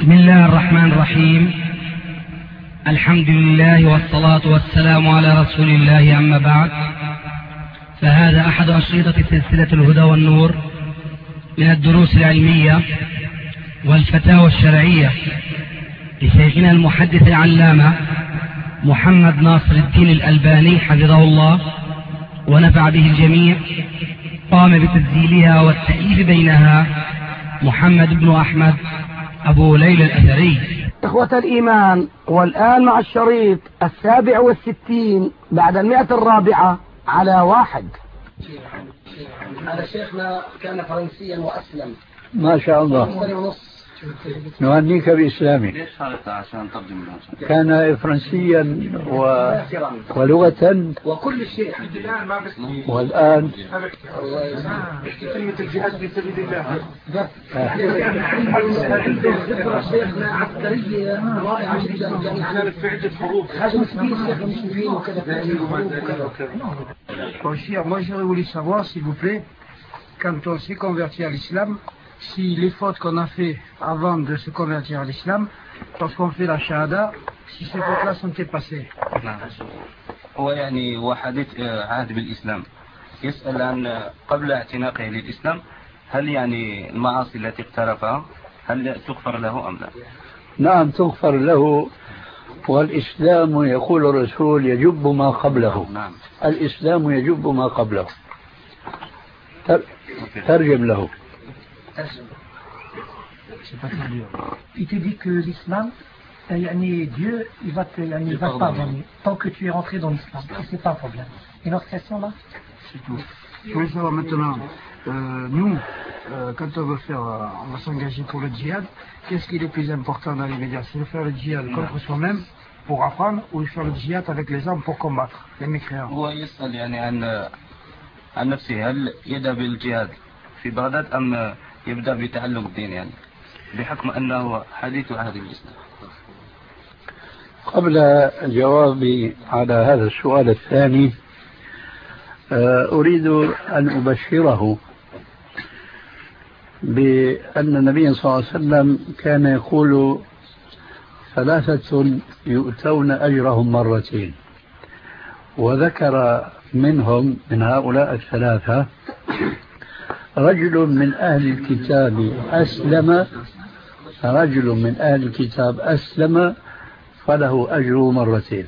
بسم الله الرحمن الرحيم. الحمد لله والصلاة والسلام على رسول الله، أما بعد، فهذا أحد أشرطة سلسلة الهدى والنور من الدروس العلمية والفتاوى الشرعية لشيخنا المحدث العلامة محمد ناصر الدين الألباني حفظه الله ونفع به الجميع. قام بتسجيلها والتأليف بينها محمد بن أحمد أبو ليلى الأثري. إخوة الإيمان، والآن مع الشريط 67 بعد 100 على 1. هذا شيخنا كان فرنسيا وأسلم ما شاء الله. نهنيك بإسلامي. كان فرنسيا ولغة وكل شيء. والآن كلمة الجهاد في سبيل الله. شيخنا عسكرية رائعة جدا، يعني في عدة حروب. Moi j'aurais voulu savoir, s'il vous plaît, quand on s'est converti à l'islam, si les fautes qu'on a fait avant de se convertir à l'islam, lorsqu'on fait la shahada, si ces fautes-là sont effacées. هو يعني هو حديث عهد بالإسلام، يسأل عن قبل اعتناقه للإسلام هل يعني المعاصي التي اقترفها هل تغفر له أم لا؟ نعم تغفر له، والإسلام يقول الرسول يجب ما قبله. نعم. الإسلام يجب ما قبله. ترجم له. Il te dit que l'islam, Dieu, il va te pardonner tant que tu es rentré dans l'islam. C'est pas un problème. Une autre question là? C'est tout. Je veux savoir maintenant, nous, quand on va s'engager pour le djihad, qu'est-ce qui est le plus important dans les médias? C'est de faire le djihad contre soi-même pour apprendre, ou de faire le djihad avec les armes pour combattre les mécréants? هو يسأل يعني عن نفسه، هل يبدأ بالجهاد في بغداد أم يبدأ بتعلم الدين، يعني بحكم أنه حديث عهد بالإسلام؟ قبل جوابي على هذا السؤال الثاني، أريد أن أبشره بأن النبي صلى الله عليه وسلم كان يقول 3 يؤتون أجرهم مرتين، وذكر منهم من هؤلاء 3 رجل من أهل الكتاب أسلم فله أجر مرتين.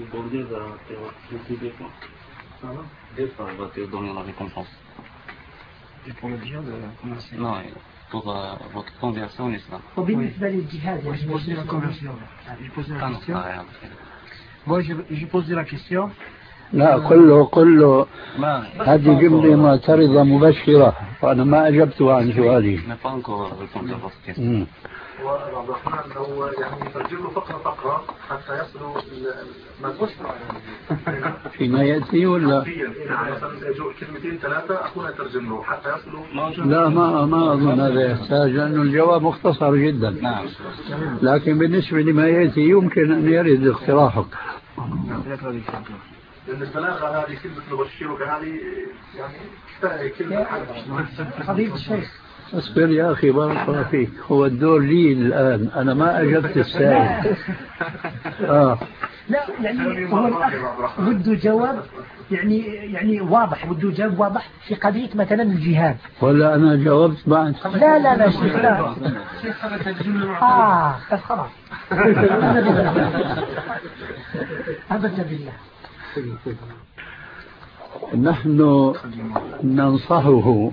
وبالنسبة للجهاد Moi j'ai posé la question. لا كله هذه جملة معترضة مبشرة، وأنا ما أجبت عن سؤالي. وعبد الرحمن هو يعني يترجم له فقرة حتى يصلوا فيما يأتي ولا؟ يعني مثلا كلمتين 3 أخونا يترجم له حتى يصلوا. لا ما أظن هذا يحتاج، لأنه الجواب مختصر جدا. نعم. لكن بالنسبة لما يأتي يمكن أن يرد اقتراحك. لأن البلاغة هذه كلمة نبشرك هذه يعني كلمة حبيب الشيخ. اصبر يا أخي بارك الله فيك، هو الدور لي الآن، أنا ما أجبت السائل. لا يعني هو الأخ بده جواب يعني واضح، بده جواب واضح في قضية مثلا الجهاد. ولا أنا جاوبت بعد؟ لا شيخ لا. بس خلاص. أبدا بالله. نحن ننصحه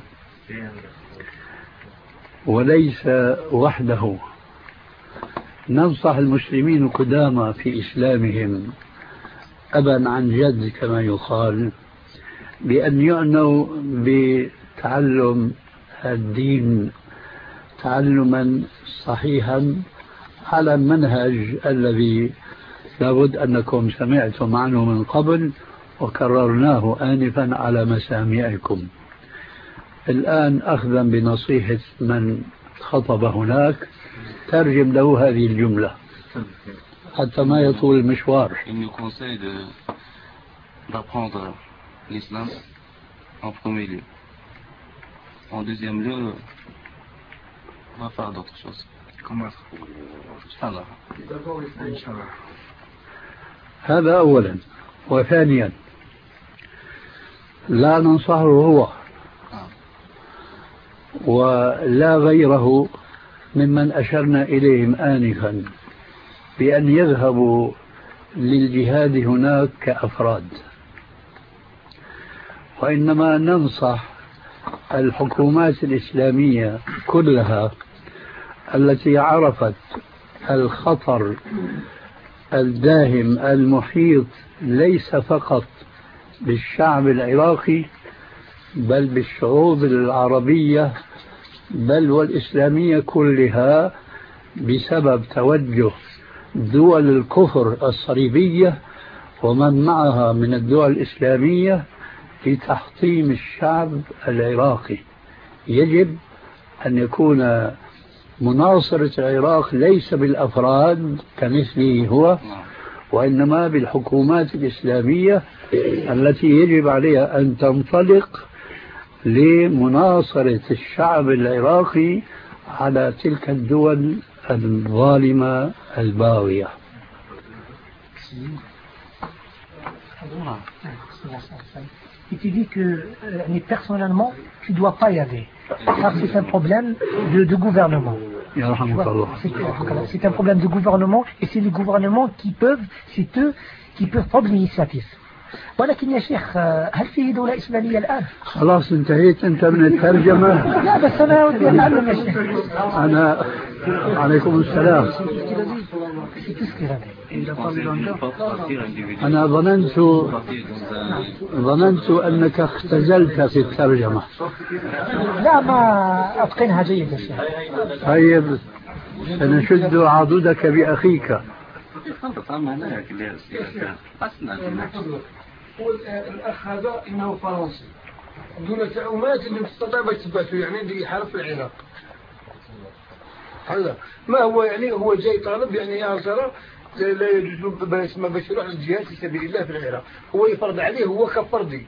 وليس وحده، ننصح المسلمين القدامى في إسلامهم أبا عن جد كما يقال، بأن يعنوا بتعلم الدين تعلما صحيحا على المنهج الذي لابد أنكم سمعتم عنه من قبل وكررناه آنفا على مسامعكم. الآن أخذا بنصيحة من خطب هناك ترجم له هذه الجملة حتى ما يطول المشوار. Il nous conseille d'apprendre l'islam en premier lieu. En deuxième lieu, on va faire d'autres choses. إن شاء الله. هذا أولا. وثانيا لا ننصحه هو ولا غيره ممن أشرنا إليهم آنفا بأن يذهبوا للجهاد هناك كأفراد، وإنما ننصح الحكومات الإسلامية كلها التي عرفت الخطر الداهم المحيط ليس فقط بالشعب العراقي بل بالشعوب العربية بل والإسلامية كلها بسبب توجه دول الكفر الصليبية ومن معها من الدول الإسلامية لتحطيم الشعب العراقي. يجب أن يكون مناصرة العراق ليس بالأفراد كمثله هو، وإنما بالحكومات الإسلامية التي يجب عليها أن تنطلق لمناصرة الشعب العراقي على تلك الدول الظالمة الباغية. Et tu dis que personnellement, tu ne dois pas y aller. Car c'est un problème de gouvernement. C'est un problème de gouvernement et c'est les gouvernements qui peuvent, c'est eux qui peuvent prendre l'initiative. ولكن يا شيخ هل فيه دولة إسلامية الآن؟ خلاص انتهيت أنت من الترجمة. لا بس أنا ودي أتعلم يا شيخ. أنا عليكم السلام. أنا ظننت أنك اختزلت في الترجمة. لا ما أتقنها جيد يا شيخ. طيب سنشد عضدك بأخيك. الأخ هذا إنه فرنسي دون تعومات اللي مستطيع بتثبته يعني اللي حرف العراق هذا ما هو يعني هو جاي طالب يعني يا ترى لا يجوز ما باش يروح للجهاد في سبيل الله في العراق هو يفرض عليه هو كفردي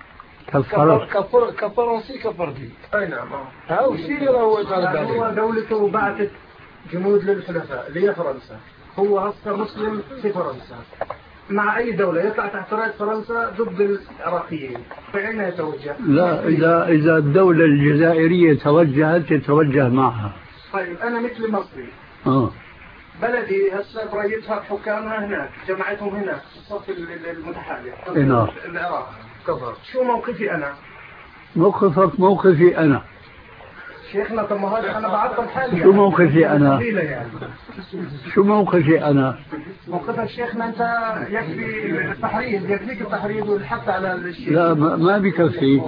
كفرنسي كفردي أي نعم ها وشي اللي هو طالب عليه هو دولته بعثت جنود للحلفاء اللي هي فرنسا هو هسه مسلم في فرنسا مع أي دولة يطلع تحت راية فرنسا ضد العراقيين فأين يتوجه؟ لا إذا الدولة الجزائرية توجهت يتوجه معها. طيب أنا مثل مصري بلدي هسه بريتها حكامها هناك جمعتهم هناك في الصف المتحالف العراق كفر شو موقفي أنا؟ موقفك موقفي أنا شيخنا طب ما هذا أنا بعطل حالي شو موقفي أنا؟ شو موقفي أنا؟ موقفك شيخنا أنت يكفي التحريض يكفيك التحريض والحث على الشيء. لا ما بكفي.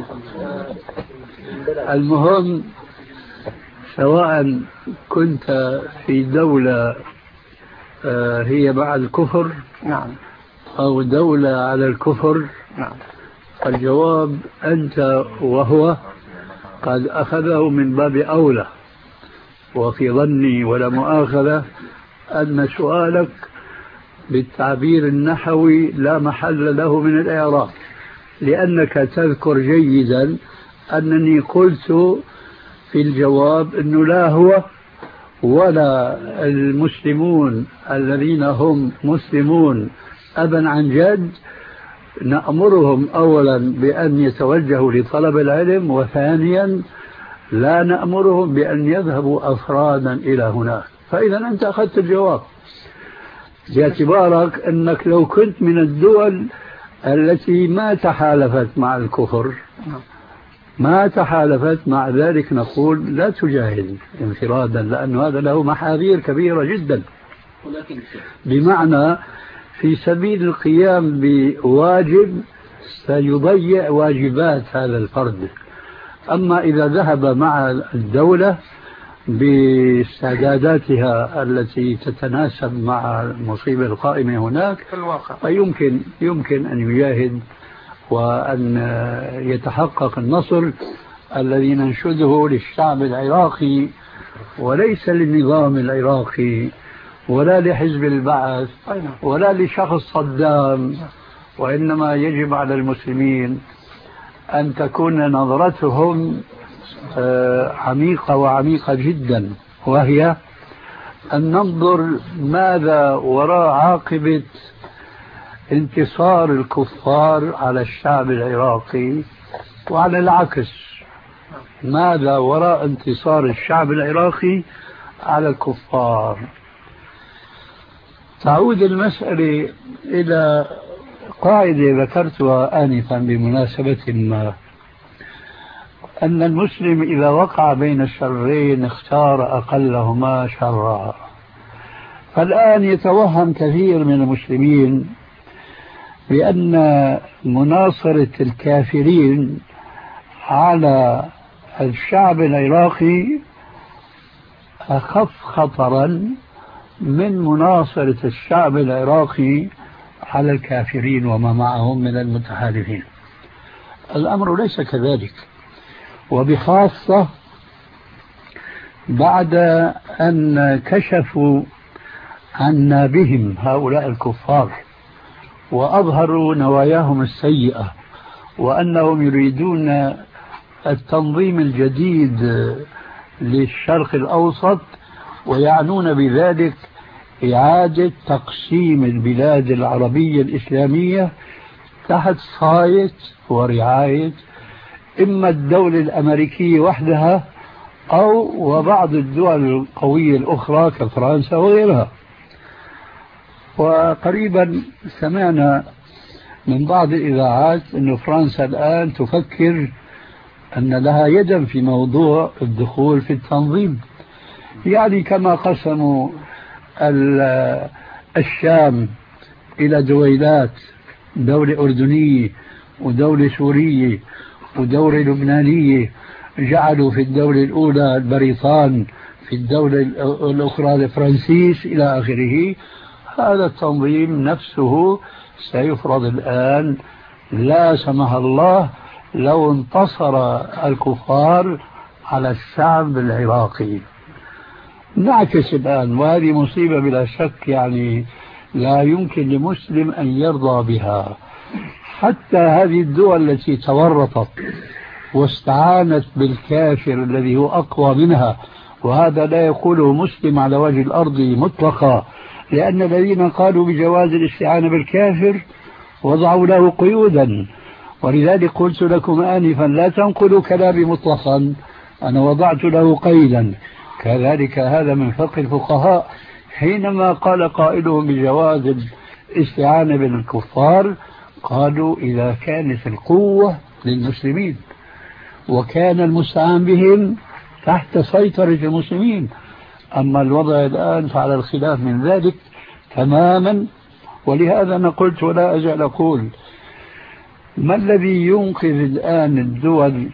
المهم سواء كنت في دولة هي مع الكفر نعم أو دولة على الكفر نعم الجواب أنت وهو قد أخذه من باب أولى، وفي ظني ولا مؤاخذة أن سؤالك بالتعبير النحوي لا محل له من الإعراب، لأنك تذكر جيدا أنني قلت في الجواب أنه لا هو ولا المسلمون الذين هم مسلمون أبا عن جد نأمرهم أولا بأن يتوجهوا لطلب العلم، وثانيا لا نأمرهم بأن يذهبوا أفرادا إلى هناك. فإذا أنت أخذت الجواب باعتبارك أنك لو كنت من الدول التي ما تحالفت مع الكفر ما تحالفت مع ذلك نقول لا تجاهد انفرادا، لأن هذا له محاذير كبيرة جدا، بمعنى في سبيل القيام بواجب سيضيع واجبات هذا الفرد. أما إذا ذهب مع الدولة باستعداداتها التي تتناسب مع المصيبة القائمة هناك فيمكن أن يجاهد وأن يتحقق النصر الذي ننشده للشعب العراقي وليس للنظام العراقي ولا لحزب البعث ولا لشخص صدام، وإنما يجب على المسلمين أن تكون نظرتهم عميقة وعميقة جدا، وهي أن ننظر ماذا وراء عاقبة انتصار الكفار على الشعب العراقي، وعلى العكس ماذا وراء انتصار الشعب العراقي على الكفار. تعود المسألة إلى قاعدة ذكرتها آنفا بمناسبة ما، أن المسلم إذا وقع بين الشرين اختار أقلهما شرا. فالآن يتوهم كثير من المسلمين بأن مناصرة الكافرين على الشعب العراقي أخف خطرا من مناصرة الشعب العراقي على الكافرين وما معهم من المتحالفين. الأمر ليس كذلك، وبخاصة بعد أن كشفوا عنا بهم هؤلاء الكفار وأظهروا نواياهم السيئة، وأنهم يريدون التنظيم الجديد للشرق الأوسط، ويعنون بذلك إعادة تقسيم البلاد العربية الإسلامية تحت صاية ورعاية إما الدولة الأمريكية وحدها أو وبعض الدول القوية الأخرى كفرنسا وغيرها. وقريبا سمعنا من بعض الإذاعات أن فرنسا الآن تفكر أن لها يدا في موضوع الدخول في التنظيم، يعني كما قسموا الشام إلى دويلات، دولة أردنية ودولة سورية ودولة لبنانية، جعلوا في الدولة الأولى البريطان، في الدولة الأخرى الفرنسيس إلى آخره. هذا التنظيم نفسه سيفرض الآن لا سمح الله لو انتصر الكفار على الشعب العراقي. نعكس الآن، وهذه مصيبة بلا شك، يعني لا يمكن لمسلم أن يرضى بها. حتى هذه الدول التي تورطت واستعانت بالكافر الذي هو أقوى منها، وهذا لا يقوله مسلم على وجه الأرض مطلقا، لأن الذين قالوا بجواز الاستعانة بالكافر وضعوا له قيودا. ولذلك قلت لكم آنفا لا تنقلوا كلامي مطلقا، أنا وضعت له قيدا. كذلك هذا من فقه الفقهاء، حينما قال قائلهم بجواز الاستعانة بالكفار قالوا إذا كانت القوة للمسلمين وكان المستعان بهم تحت سيطرة المسلمين. أما الوضع الآن فعلى الخلاف من ذلك تماما. ولهذا أنا قلت ولا أزال أقول، ما الذي ينقذ الآن الدول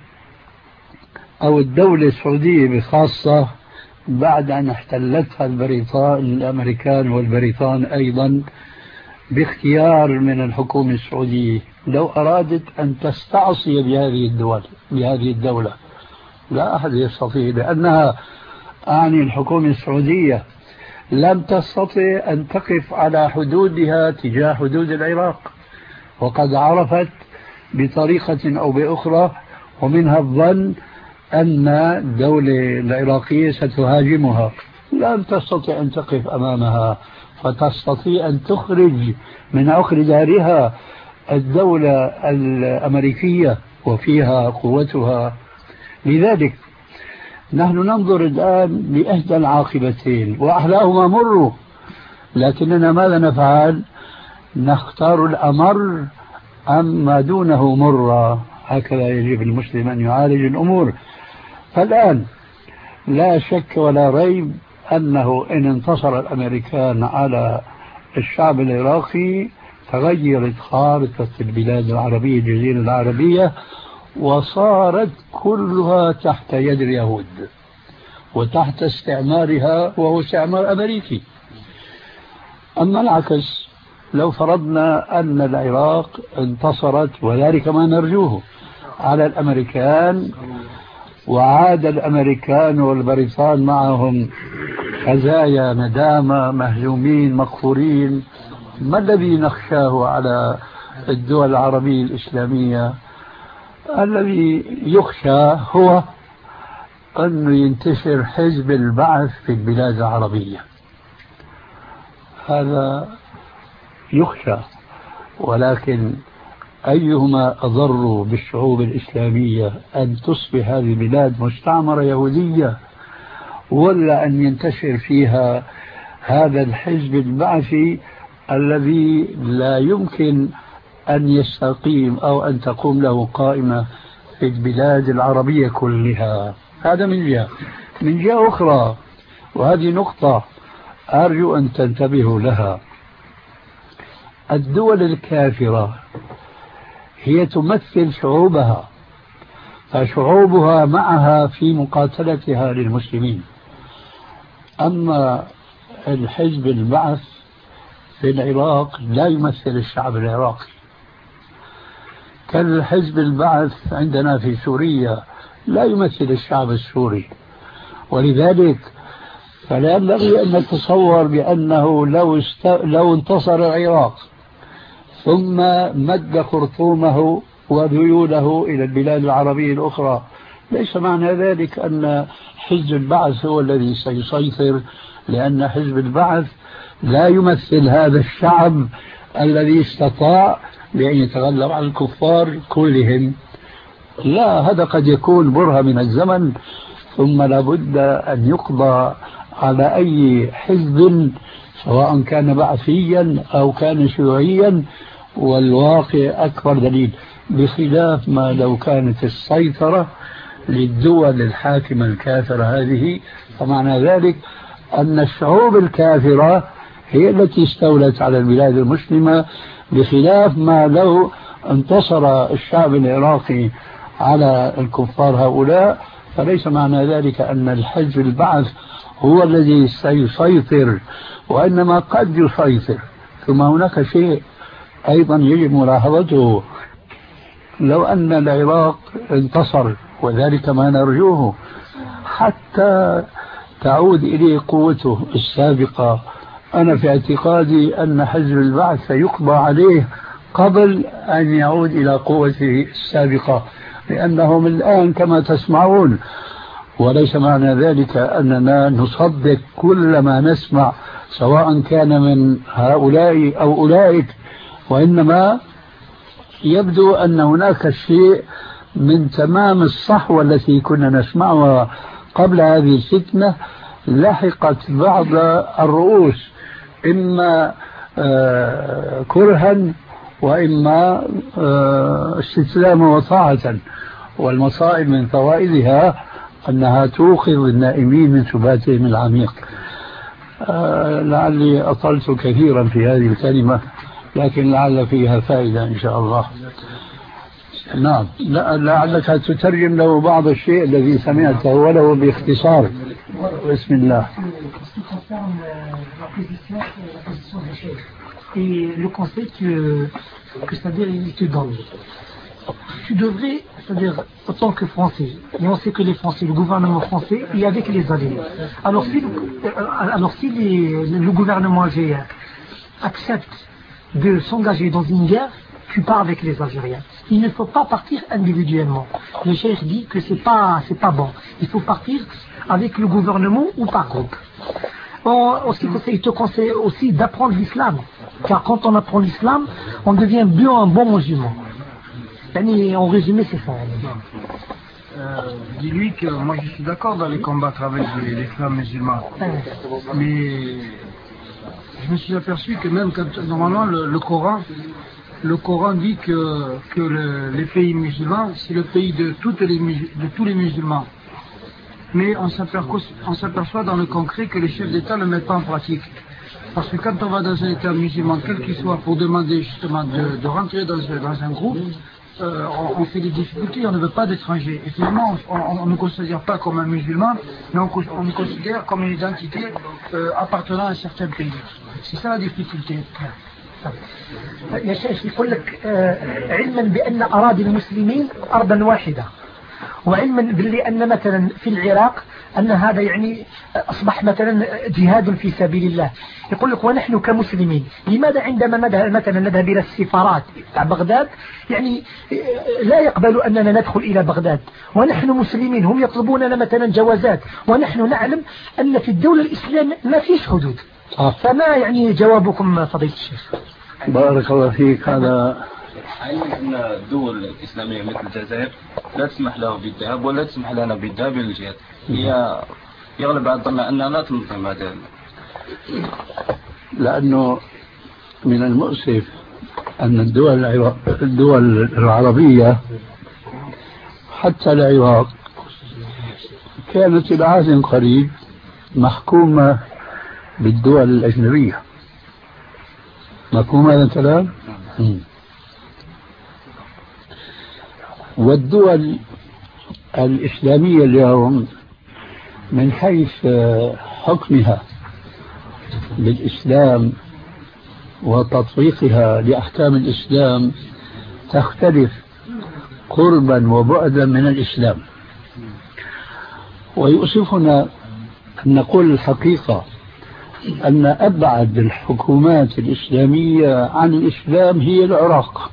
أو الدولة السعودية بخاصة بعد أن احتلتها الأمريكان والبريطان أيضا باختيار من الحكومة السعودية؟ لو أرادت أن تستعصي بهذه الدولة لا أحد يستطيع، لأنها أعني الحكومة السعودية لم تستطع أن تقف على حدودها تجاه حدود العراق، وقد عرفت بطريقة أو بأخرى ومنها الظن أن الدولة العراقية ستهاجمها، لم تستطع أن تقف أمامها، فتستطيع أن تخرج من عقر دارها الدولة الأمريكية وفيها قوتها. لذلك نحن ننظر الآن لإحدى العاقبتين وأحلاهما مر، لكننا ماذا نفعل؟ نختار الأمر أم ما دونه مر. هكذا يجب المسلم أن يعالج الأمور. فالآن لا شك ولا ريب أنه إن انتصر الأمريكان على الشعب العراقي تغيرت خارطة البلاد العربية، الجزيرة العربية، وصارت كلها تحت يد اليهود وتحت استعمارها، وهو استعمار أمريكي. أما العكس، لو فرضنا أن العراق انتصرت، وذلك ما نرجوه، على الأمريكان، وعاد الأمريكان والبريطان معهم خزايا ندامة، مهزومين مقهورين، ما الذي نخشاه على الدول العربية الإسلامية؟ الذي يخشى هو أن ينتشر حزب البعث في البلاد العربية، هذا يخشى، ولكن أيهما أضر بالشعوب الإسلامية، أن تصبح هذه البلاد مستعمرة يهودية ولا أن ينتشر فيها هذا الحزب البعثي الذي لا يمكن أن يستقيم أو أن تقوم له قائمة في البلاد العربية كلها؟ هذا من جهة. من جهة أخرى، وهذه نقطة أرجو أن تنتبهوا لها، الدول الكافرة هي تمثل شعوبها، فشعوبها معها في مقاتلتها للمسلمين. أما الحزب البعث في العراق لا يمثل الشعب العراقي، كالحزب البعث عندنا في سوريا لا يمثل الشعب السوري. ولذلك فلا ينبغي أن نتصور بأنه لو انتصر العراق ثم مد خرطومه وذيوله إلى البلاد العربية الأخرى، ليس معنى ذلك أن حزب البعث هو الذي سيسيطر، لأن حزب البعث لا يمثل هذا الشعب الذي استطاع بأن يتغلب على الكفار كلهم. لا، هذا قد يكون برهة من الزمن، ثم لابد أن يقضى على أي حزب سواء كان بعثيا أو كان شيوعيا، والواقع أكبر دليل، بخلاف ما لو كانت السيطرة للدول الحاكمة الكافرة هذه، فمعنى ذلك أن الشعوب الكافرة هي التي استولت على البلاد المسلمة، بخلاف ما لو انتصر الشعب العراقي على الكفار هؤلاء، فليس معنى ذلك أن الحزب البعث هو الذي سيسيطر، وإنما قد يسيطر. ثم هناك شيء أيضا يجب ملاحظته، لو أن العراق انتصر، وذلك ما نرجوه، حتى تعود إليه قوته السابقة، أنا في اعتقادي أن حزب البعث سيقضى عليه قبل أن يعود إلى قوته السابقة، لأنهم الآن كما تسمعون. وليس معنى ذلك أننا نصدق كل ما نسمع سواء كان من هؤلاء أو أولئك، وإنما يبدو أن هناك شيء من تمام الصحوة التي كنا نسمعها قبل هذه الفتنة لحقت بعض الرؤوس، إما كرها وإما استسلاما وطاعة. والمصائب من فوائدها أنها توقظ النائمين من سباتهم العميق. لعلي أطلت كثيرا في هذه الكلمة، لكن لعل فيها فائدة إن شاء الله. نعم، لعلك تترجم له بعض الشيء الذي سمعته ولو باختصار. بسم الله. Et le conseil que c'est-à-dire il te donne. Tu devrais, c'est-à-dire en tant que Français, et on sait que les Français, le gouvernement français est avec les Alliés. Alors si le gouvernement algérien accepte de s'engager dans une guerre, tu pars avec les Algériens. Il ne faut pas partir individuellement. Le cheikh dit que c'est pas bon. Il faut partir avec le gouvernement ou par groupe. Il te conseille aussi d'apprendre l'islam. Car quand on apprend l'islam, on devient bien un bon musulman. En résumé, c'est ça. Dis-lui que moi je suis d'accord d'aller combattre avec les frères musulmans. Mais je me suis aperçu que même quand normalement le Coran dit que les pays musulmans, c'est le pays de tous les musulmans. Mais on s'aperçoit dans le concret que les chefs d'État ne le mettent pas en pratique. Parce que quand on va dans un État musulman, quel qu'il soit, pour demander justement de rentrer dans un groupe, on fait des difficultés, on ne veut pas d'étrangers. Et finalement, on ne considère pas comme un musulman, mais on nous considère comme une identité appartenant à un certain pays. C'est ça la difficulté. يا شيخ يقول لك علما بأن أراضي المسلمين أرضا واحدة، وعلما باللي أن مثلا في العراق أن هذا يعني أصبح مثلا جهاد في سبيل الله. يقول لك ونحن كمسلمين لماذا عندما مثلا نذهب إلى السفارات تاع بغداد يعني لا يقبلوا أننا ندخل إلى بغداد، ونحن مسلمين هم يطلبون لنا مثلا جوازات، ونحن نعلم أن في الدولة الإسلامية ما فيش حدود. فما يعني جوابكم فضيلة الشيخ؟ بارك الله فيك. هذا علما أن الدول الإسلامية مثل الجزائر لا تسمح له بالذهاب ولا تسمح لنا بالذهاب إلى الجهاد، هي يغلب على الظن أننا لا تنظم هذا. لأنه من المؤسف أن الدول العربية حتى العراق كانت إلى عهد قريب محكومة بالدول الأجنبية. مفهوم هذا الكلام؟ والدول الإسلامية اليوم من حيث حكمها بالإسلام وتطبيقها لأحكام الإسلام تختلف قربا وبعدا من الإسلام. ويؤسفنا أن نقول الحقيقة أن أبعد الحكومات الإسلامية عن الإسلام هي العراق.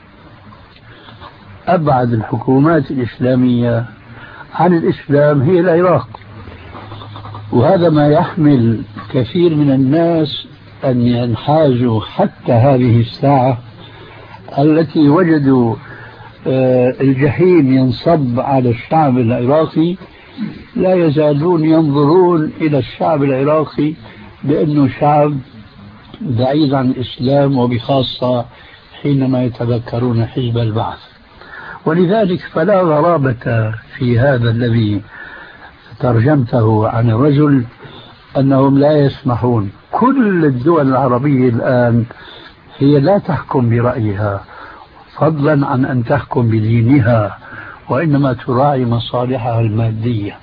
أبعد الحكومات الإسلامية عن الإسلام هي العراق. وهذا ما يحمل كثير من الناس أن ينحازوا حتى هذه الساعة التي وجدوا الجحيم ينصب على الشعب العراقي، لا يزالون ينظرون إلى الشعب العراقي بأنه شعب بعيد عن الإسلام، وبخاصة حينما يتذكرون حزب البعث. ولذلك فلا غرابة في هذا الذي ترجمته عن الرجل أنهم لا يسمحون. كل الدول العربية الآن هي لا تحكم برأيها فضلا عن أن تحكم بدينها، وإنما تراعي مصالحها المادية.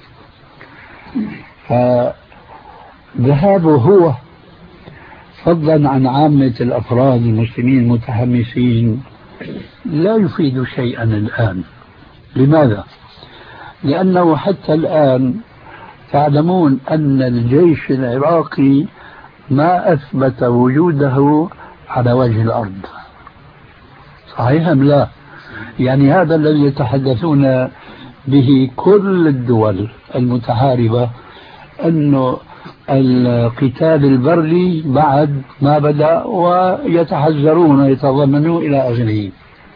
فذهابه هو فضلا عن عامة الأفراد المسلمين المتحمسين لا يفيد شيئا الآن. لماذا؟ لأنه حتى الآن تعلمون أن الجيش العراقي ما أثبت وجوده على وجه الأرض. صحيح أم لا؟ يعني هذا الذي يتحدثون به كل الدول المتحاربة، أنه القتال البري بعد ما بدأ ويتحذرون ويتضمنون إلى آخره.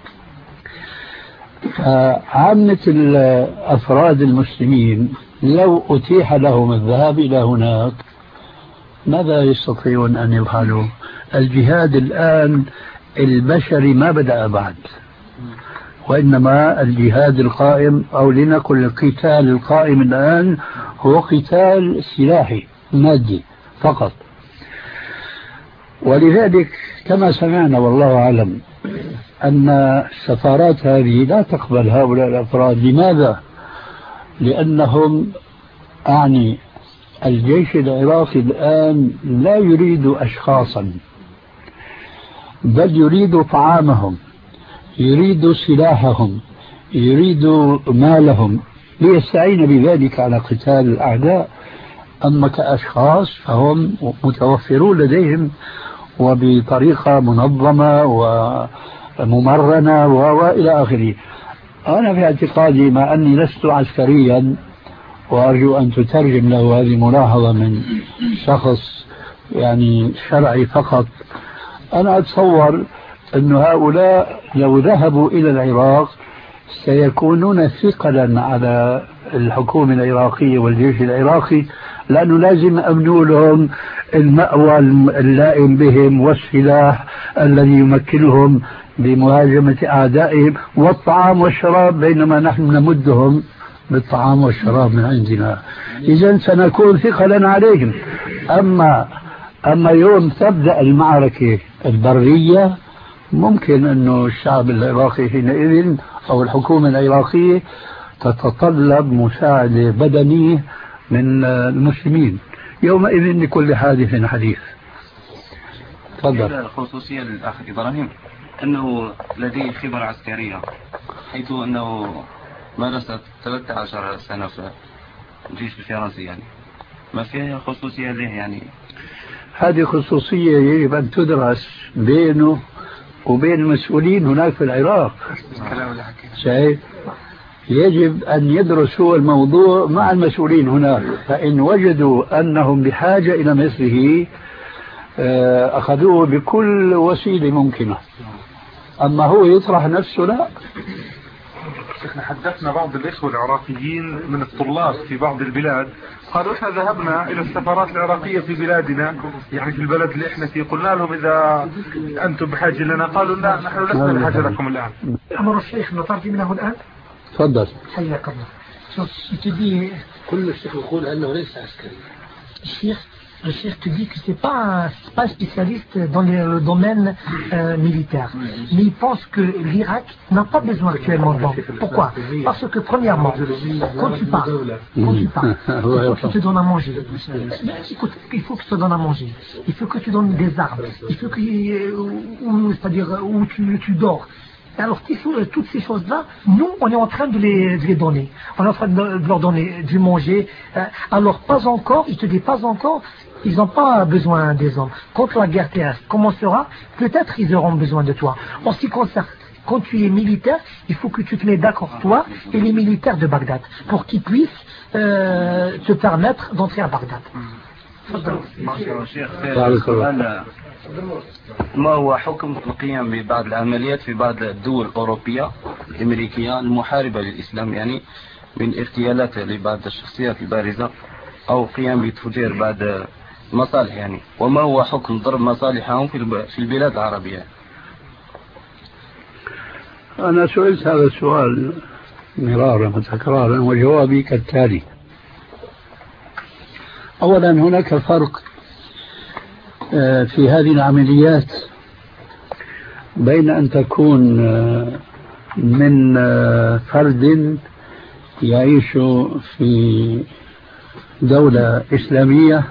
عامة الأفراد المسلمين لو أتيح لهم الذهاب إلى هناك ماذا يستطيعون أن يفعلوا؟ الجهاد الآن البشري ما بدأ بعد، وإنما الجهاد القائم أو لنقل القتال القائم الآن هو قتال سلاحي مادي فقط. ولذلك كما سمعنا والله أعلم أن السفارات هذه لا تقبل هؤلاء الأفراد. لماذا؟ لأنهم الجيش العراقي الآن لا يريد أشخاصا، بل يريد طعامهم، يريد سلاحهم، يريد مالهم ليستعين بذلك على قتال الأعداء. أما كأشخاص فهم متوفرون لديهم وبطريقة منظمة وممرنة وإلى آخره. أنا في اعتقادي مع أني لست عسكريا، وأرجو أن تترجم له هذه ملاحظة من شخص شرعي فقط، أنا أتصور أن هؤلاء لو ذهبوا إلى العراق سيكونون ثقلا على الحكومة العراقية والجيش العراقي، لأنه لازم أمنوا لهم المأوى اللائم بهم والسلاح الذي يمكنهم بمهاجمة أعدائهم والطعام والشراب، بينما نحن نمدهم بالطعام والشراب من عندنا. إذن سنكون ثقلا عليهم. أما يوم تبدأ المعركة البرية ممكن أنه الشعب العراقي حينئذ أو الحكومة العراقية تتطلب مساعدة بدنية من المسلمين. يومئذ لكل حادث حديث. تفضل. الخصوصية للأخ إبراهيم أنه لديه خبرة عسكرية، حيث أنه مارس 13 سنة في الجيش الفرنسي، ما فيها خصوصية له هذه خصوصية يجب أن تدرس بينه وبين المسؤولين هناك في العراق. شايف؟ يجب أن يدرسوا الموضوع مع المسؤولين هناك، فإن وجدوا أنهم بحاجة إلى مثله أخذوه بكل وسيلة ممكنة. أما هو يطرح نفسه لا. احنا حدثنا بعض الإخوة العراقيين من الطلاب في بعض البلاد، قالوا احنا ذهبنا إلى السفارات العراقية في بلادنا، يعني في البلد اللي احنا فيه، قلنا لهم إذا أنتم بحاجة لنا، قالوا لا نحن لسنا بحاجة لكم الآن. أمر الشيخ نطرت منه الآن. تفضل. حياك الله. شوف تدي كل الشيخ يقول أنه ليس عسكري. Le chef te dit que c'est pas un spécialiste dans le domaine militaire. Mais il pense que l'Irak n'a pas besoin actuellement de banque. Pourquoi? Parce que premièrement, quand tu pars, il faut que tu te donnes à manger. Écoute, il faut que tu te donnes à manger. Il faut que tu donnes des armes. Il faut que, c'est-à-dire où tu dors. Alors toutes ces choses-là, nous, on est en train de les donner. On est en train de leur donner du manger. Alors pas encore, il te dit pas encore, ils n'ont pas besoin des hommes. Quand la guerre terrestre commencera, peut-être ils auront besoin de toi. En ce qui concerne, quand tu es militaire, il faut que tu te mets d'accord, toi et les militaires de Bagdad, pour qu'ils puissent te permettre d'entrer à Bagdad. ما هو حكم القيام ببعض العمليات في بعض الدول الأوروبية الأمريكية المحاربة للإسلام، يعني من اغتيالات لبعض الشخصيات البارزة أو قيام بتفجير بعض المصالح، يعني وما هو حكم ضرب مصالحهم في البلاد العربية؟ أنا سئلت هذا السؤال مرارا وتكرارا وجوابي كالتالي. أولا هناك فرق في هذه العمليات بين أن تكون من فرد يعيش في دولة إسلامية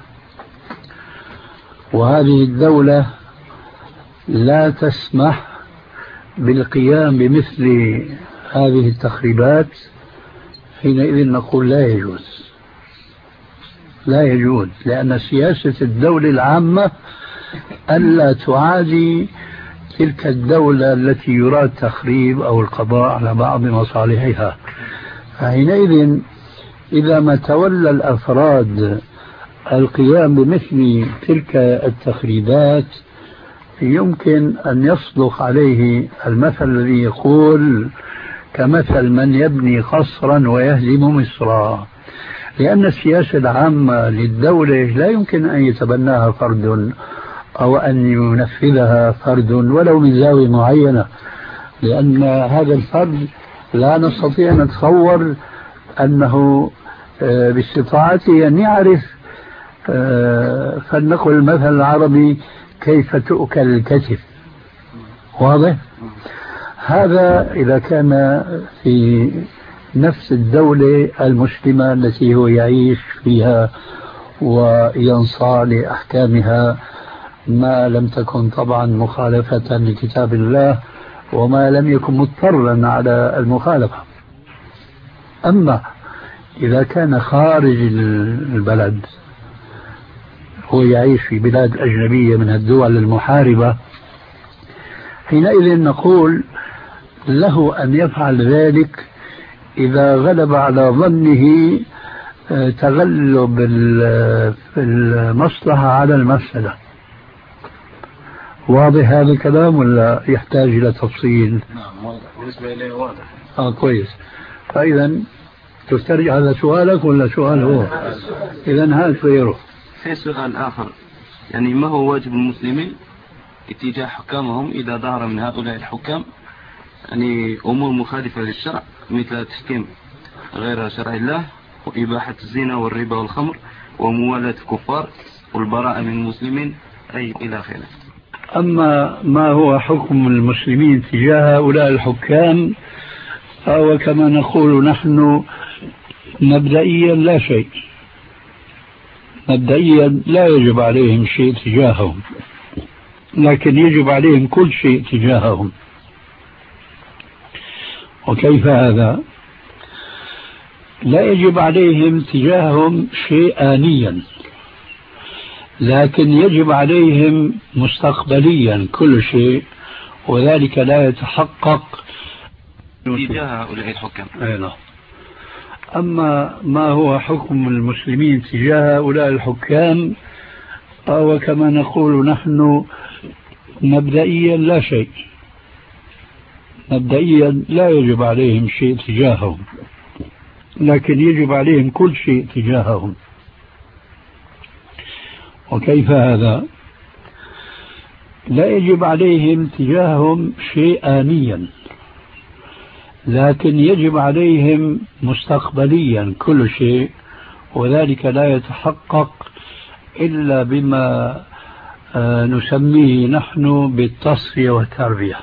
وهذه الدولة لا تسمح بالقيام بمثل هذه التخريبات، حينئذ نقول لا يجوز. لا يجوز، لأن سياسة الدولة العامة ألا تعادي تلك الدولة التي يراد تخريب أو القضاء على بعض مصالحها. فحينئذ إذا ما تولى الأفراد القيام بمثل تلك التخريبات يمكن أن يصدق عليه المثل الذي يقول كمثل من يبني قصرا ويهدم مصرا، لأن السياسة العامة للدولة لا يمكن أن يتبناها فرد أو أن ينفذها فرد ولو من زاوية معينة، لأن هذا الفرد لا نستطيع أن نتصور أنه باستطاعته أن يعرف فلنقل المثل العربي كيف تؤكل الكتف. واضح؟ هذا إذا كان في نفس الدولة المسلمة التي هو يعيش فيها وينصاع لأحكامها، ما لم تكن طبعا مخالفة لكتاب الله وما لم يكن مضطرا على المخالفة. أما إذا كان خارج البلد، هو يعيش في بلاد أجنبية من الدول المحاربة، حينئذ نقول له أن يفعل ذلك إذا غلب على ظنه تغلب المصلحة على المفسدة. واضح هذا الكلام ولا يحتاج إلى تفصيل؟ نعم بالنسبة إليه واضح. كويس. فإذا تسترجع هذا سؤالك ولا سؤال هو؟ إذا هذا غيره. في سؤال آخر، يعني ما هو واجب المسلمين اتجاه حكامهم إذا ظهر من هؤلاء الحكام يعني أمور مخالفة للشرع مثل تحكيم غير شرع الله وإباحة الزنا والربا والخمر وموالاة الكفار والبراءة من المسلمين أي إلى آخره. أما ما هو حكم المسلمين تجاه هؤلاء الحكام، فهو كما نقول نحن مبدئيا لا شيء، مبدئيا لا يجب عليهم شيء تجاههم، لكن يجب عليهم كل شيء تجاههم. وكيف هذا؟ لا يجب عليهم تجاههم شيء آنيا، لكن يجب عليهم مستقبليا كل شيء، وذلك لا يتحقق تجاه هؤلاء الحكام. أما ما هو حكم المسلمين تجاه هؤلاء الحكام، وكما نقول نحن مبدئيا لا شيء، مبدئيا لا يجب عليهم شيء تجاههم، لكن يجب عليهم كل شيء تجاههم. وكيف هذا؟ لا يجب عليهم تجاههم شيء آنيا، لكن يجب عليهم مستقبليا كل شيء، وذلك لا يتحقق إلا بما نسميه نحن بالتصفية والتربية،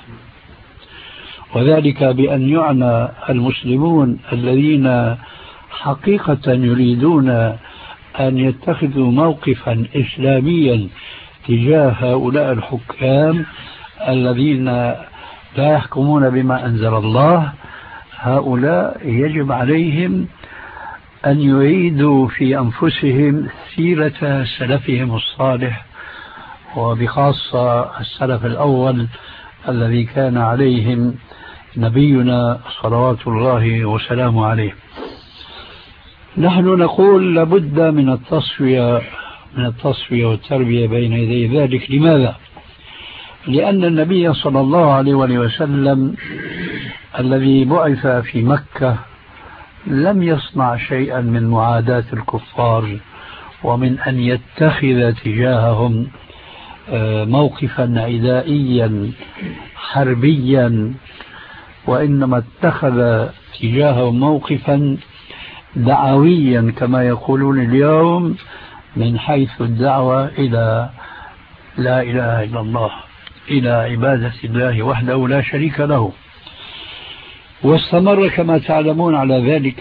وذلك بأن يعنى المسلمون الذين حقيقة يريدون أن يتخذوا موقفا إسلاميا تجاه هؤلاء الحكام الذين لا يحكمون بما أنزل الله. هؤلاء يجب عليهم أن يعيدوا في أنفسهم سيرة سلفهم الصالح، وبخاصة السلف الأول الذي كان عليهم نبينا صلوات الله وسلامه عليه. نحن نقول لابد من التصفية والتربية بين يدي ذلك. لماذا؟ لأن النبي صلى الله عليه وسلم الذي بعث في مكة لم يصنع شيئا من معاداة الكفار ومن أن يتخذ تجاههم موقفا عدائيا حربيا، وإنما اتخذ تجاههم موقفا دعويا كما يقولون اليوم، من حيث الدعوة إلى لا إله إلا الله، إلى عبادة الله وحده لا شريك له. واستمر كما تعلمون على ذلك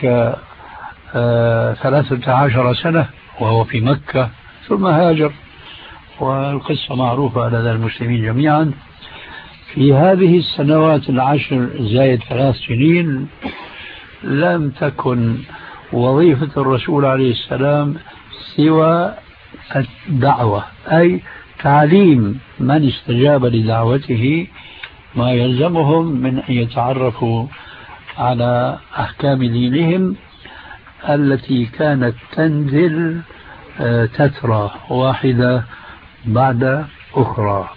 13 سنة وهو في مكة، ثم هاجر، والقصة معروفة لدى المسلمين جميعا. في هذه السنوات 10 زائد 3 سنين لم تكن وظيفة الرسول عليه السلام سوى الدعوة، أي تعليم من استجاب لدعوته ما يلزمهم من أن يتعرفوا على أحكام دينهم التي كانت تنزل تترى واحدة بعد أخرى.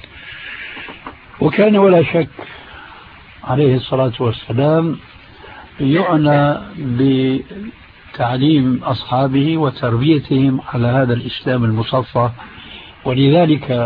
وكان ولا شك عليه الصلاة والسلام يعنى بتعليم أصحابه وتربيتهم على هذا الإسلام المصفى، ولذلك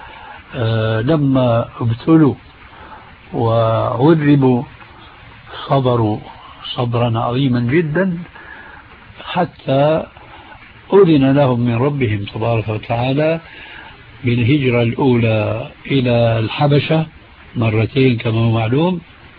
لما ابتلوا وعذبوا صبروا صبرا عظيما جدا، حتى أذن لهم من ربهم تبارك وتعالى بالهجرة الأولى إلى الحبشة مرتين كما هو معلوم،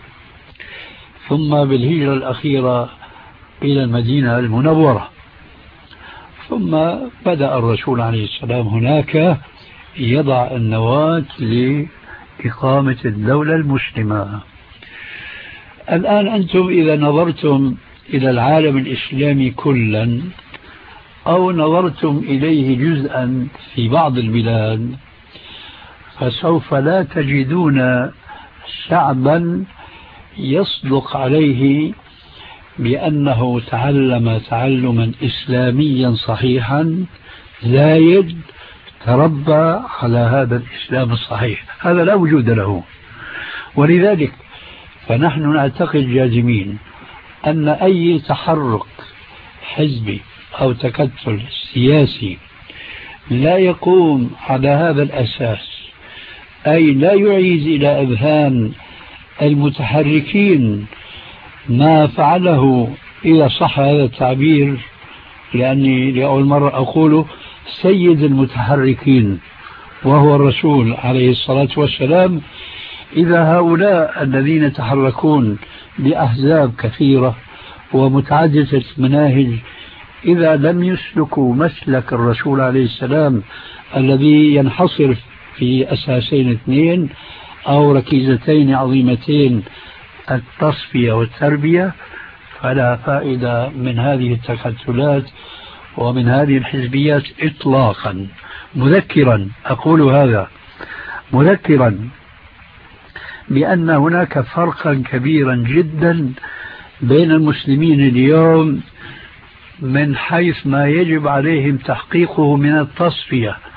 ثم بالهجرة الأخيرة إلى المدينة المنورة. ثم بدأ الرسول عليه السلام هناك يضع النواة لإقامة الدولة المسلمة. الآن أنتم إذا نظرتم إلى العالم الإسلامي كلا أو نظرتم إليه جزءا في بعض البلاد، فسوف لا تجدون شعبا يصدق عليه بأنه تعلم تعلما إسلاميا صحيحا زايد تربى على هذا الإسلام الصحيح، هذا لا وجود له. ولذلك فنحن نعتقد جازمين أن أي تحرك حزبي أو تكتل سياسي لا يقوم على هذا الأساس، أي لا يعيد إلى أذهان المتحركين ما فعله، إذا صح هذا التعبير، لأني لأول مرة أقول سيد المتحركين وهو الرسول عليه الصلاة والسلام، إذا هؤلاء الذين يتحركون بأحزاب كثيرة ومتعددة مناهج إذا لم يسلكوا مسلك الرسول عليه السلام الذي ينحصر في أساسين اثنين أو ركيزتين عظيمتين، التصفية والتربية، فلا فائدة من هذه التكتلات ومن هذه الحزبيات إطلاقا. مذكرا أقول هذا، مذكرا بأن هناك فرقا كبيرا جدا بين المسلمين اليوم من حيث ما يجب عليهم تحقيقه من التصفية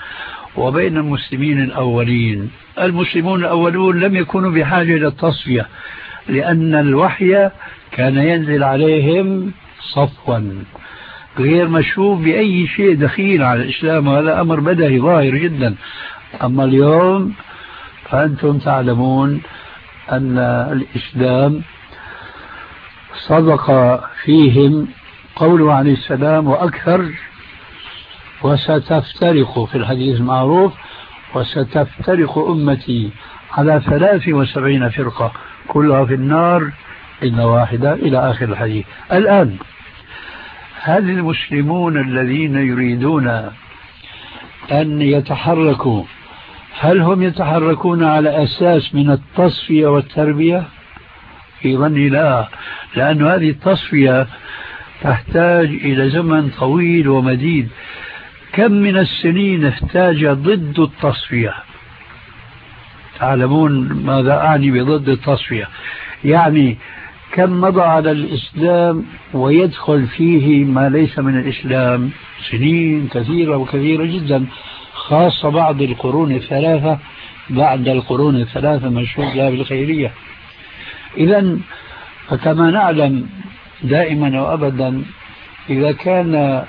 وبين المسلمين الأولين. المسلمون الأولون لم يكونوا بحاجة إلى التصفية، لأن الوحي كان ينزل عليهم صفوا غير مشوب بأي شيء دخيل على الإسلام، وهذا أمر بدهي ظاهر جدا. أما اليوم فأنتم تعلمون أن الإسلام صدق فيهم قوله عليه السلام وأكثر، وستفترق في الحديث المعروف وستفترق أمتي على 73 فرقة كلها في النار إلا واحدة إلى آخر الحديث. الآن هل المسلمون الذين يريدون أن يتحركوا هل هم يتحركون على أساس من التصفية والتربية؟ في ظني لا، لأن هذه التصفية تحتاج إلى زمن طويل ومديد. كم من السنين احتاج ضد التصفية؟ تعلمون ماذا أعني بضد التصفية؟ يعني كم مضى على الإسلام ويدخل فيه ما ليس من الإسلام؟ سنين كثيرة وكثيرة جدا، خاصة بعد القرون الثلاثة، بعد القرون الثلاثة مشهود لها بالخيرية. إذا فكما نعلم دائما وأبدا إذا كان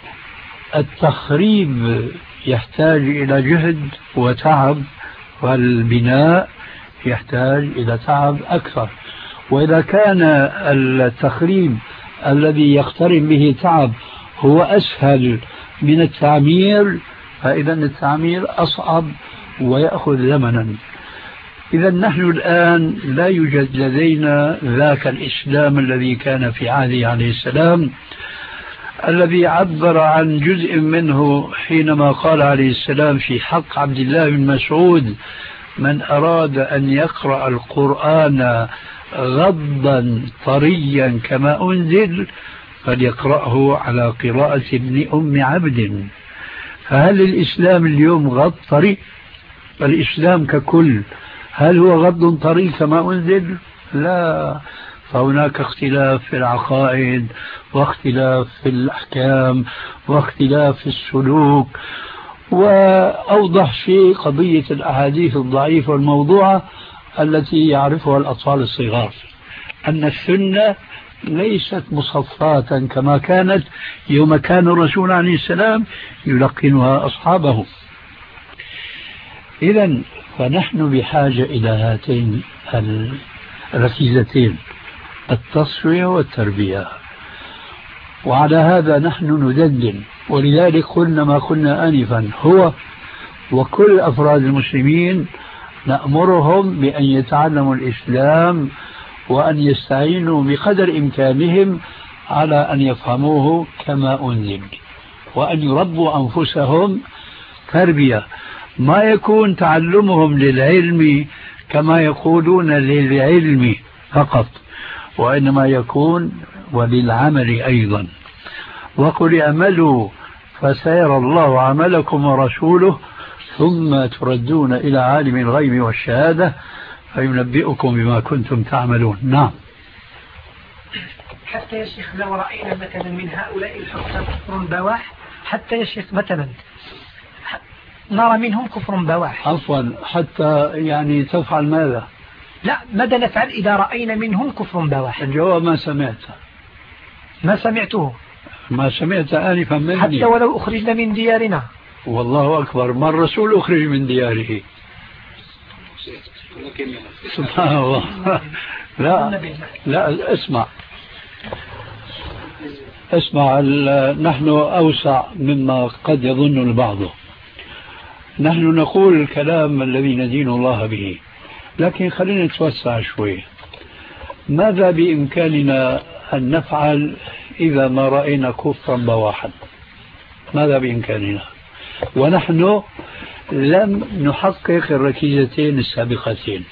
التخريب يحتاج إلى جهد وتعب، والبناء يحتاج إلى تعب أكثر. وإذا كان التخريب الذي يقترن به تعب هو أسهل من التعمير، فإذا التعمير أصعب ويأخذ زمنا. إذا نحن الآن لا يوجد لدينا ذاك الإسلام الذي كان في عهده عليه السلام، الذي عبر عن جزء منه حينما قال عليه السلام في حق عبد الله بن مسعود: من أراد أن يقرأ القرآن غضا طريا كما أنزل فليقرأه على قراءة ابن أم عبد. فهل الإسلام اليوم غض طري؟ الإسلام ككل هل هو غض طري كما أنزل؟ لا، فهناك اختلاف في العقائد، واختلاف في الأحكام، واختلاف في السلوك. وأوضح شيء قضية الأحاديث الضعيفة والموضوعة التي يعرفها الأطفال الصغار، أن السنة ليست مصفاة كما كانت يوم كان الرسول عليه السلام يلقنها أصحابه. إذن فنحن بحاجة إلى هاتين الركيزتين، التصفية والتربية، وعلى هذا نحن ندندن. ولذلك قلنا ما قلنا آنفا، هو وكل أفراد المسلمين نأمرهم بأن يتعلموا الإسلام وأن يستعينوا بقدر إمكانهم على أن يفهموه كما أنزل، وأن يربوا أنفسهم تربية. ما يكون تعلمهم للعلم كما يقولون للعلم فقط، وإنما يكون وللعمل أيضا. وقل اعملوا فسيرى الله عملكم ورسوله ثم تردون إلى عالم الغيب والشهادة فينبئكم بما كنتم تعملون. نعم. حتى يا شيخ لو رأينا مثلا من هؤلاء الحكام كفر بواح، حتى يا شيخ مثلا نرى منهم كفر بواح. عفوا، حتى يعني تفعل ماذا؟ لا، ماذا نفعل إذا رأينا منهم كفر بواح؟ الجواب ما سمعته. ما سمعته. ما سمعت آنفا مني. حتى ولو أخرجنا من ديارنا. والله أكبر، ما الرسول أخرج من دياره. سبحان الله. لا اسمع نحن أوسع مما قد يظن البعض. نحن نقول الكلام الذي ندين الله به، لكن خلينا نتوسع شوي. ماذا بإمكاننا أن نفعل إذا ما رأينا كفرا بواحا؟ ماذا بإمكاننا ونحن لم نحقق الركيزتين السابقتين؟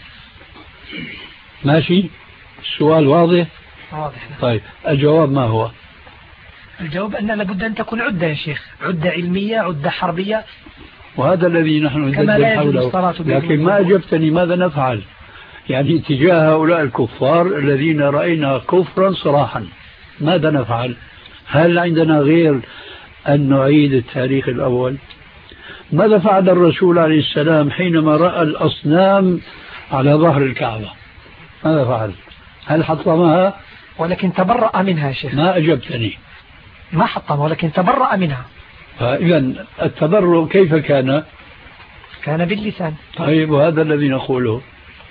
ماشي؟ السؤال واضح؟ طيب الجواب ما هو؟ الجواب أن لابد أن تكون عدة يا شيخ، عدة علمية، عدة حربية، وهذا الذي نحن ندندن حوله. لكن ما أجبتني ماذا نفعل يعني تجاه هؤلاء الكفار الذين رأينا كفرا صراحا؟ ماذا نفعل؟ هل عندنا غير أن نعيد التاريخ الأول؟ ماذا فعل الرسول عليه السلام حينما رأى الأصنام على ظهر الكعبة؟ ماذا فعل؟ هل حطمها؟ ولكن تبرأ منها يا شيخ. ما أجبتني. ما حطمها ولكن تبرأ منها. فإذا التبرؤ كيف كان؟ كان باللسان. طيب وهذا الذي نقوله.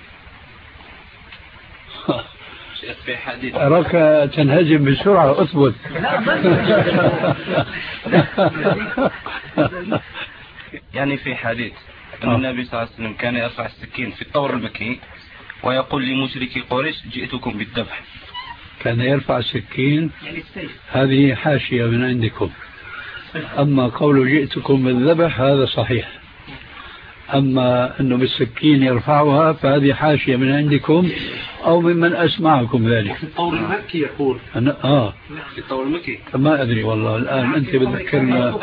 أراك تنهزم بسرعة، أثبت. يعني في حديث أن النبي صلى الله عليه وسلم كان يرفع السكين في الطور المكي ويقول لمشركي قريش جئتكم بالذبح. كان يرفع السكين، هذه حاشية من عندكم. أما قول جئتكم بالذبح هذا صحيح. أما أنه بالسكين يرفعها فهذه حاشية من عندكم أو ممن أسمعكم ذلك. في الطور المكي يقول. في الطور المكي. ما أدري والله الآن أنت بتذكرنا.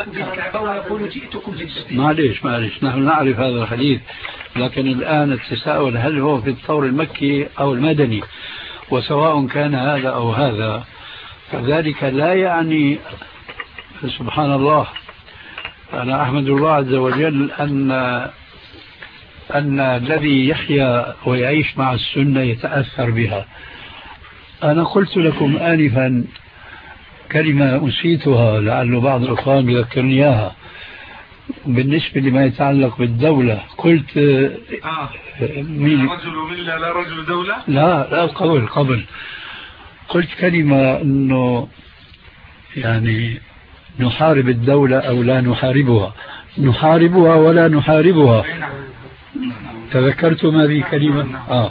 معليش نحن نعرف هذا الحديث، لكن الآن التساؤل هل هو في الطور المكي أو المدني، وسواء كان هذا أو هذا فذلك لا يعني. سبحان الله، أنا أحمد الله عز وجل أن الذي يحيا ويعيش مع السنة يتأثر بها. أنا قلت لكم آنفا كلمة أنسيتها لعل بعض الأخوان يذكرني إياها بالنسبة لما يتعلق بالدولة. قلت مين؟ رجل ملة لا رجل دولة. لا قبل قلت كلمة أنه يعني نحارب الدولة أو لا نحاربها، نحاربها ولا نحاربها. تذكرتم هذه الكلمة؟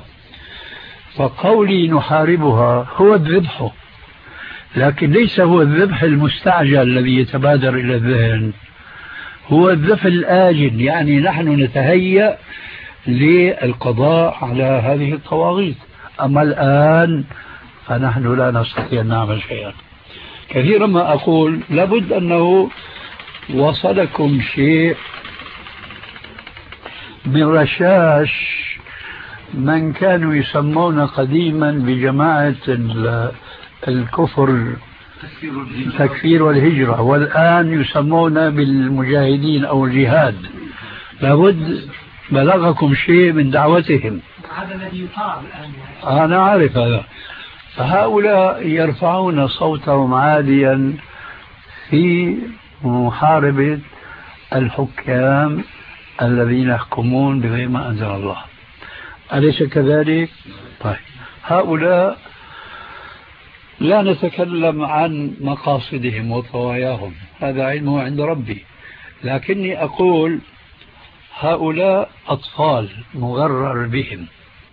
فقولي نحاربها هو الذبح، لكن ليس هو الذبح المستعجل الذي يتبادر إلى الذهن، هو الذبح الآجل. يعني نحن نتهيأ للقضاء على هذه الطواغيت. أما الآن فنحن لا نستطيع أن نعمل شيئا. كثيرا ما أقول لابد أنه وصلكم شيء من رشاش من كانوا يسمون قديما بجماعة الكفر تكفير والهجرة، والآن يسمون بالمجاهدين أو الجهاد. لابد بلغكم شيء من دعوتهم. هذا الذي يطاع الآن. أنا عارف هذا. فهؤلاء يرفعون صوتهم عاليا في محاربة الحكام الذين يحكمون بغير ما أنزل الله. أليس كذلك؟ طيب، هؤلاء لا نتكلم عن مقاصدهم وطواياهم، هذا علمه عند ربي، لكني أقول هؤلاء أطفال مغرر بهم.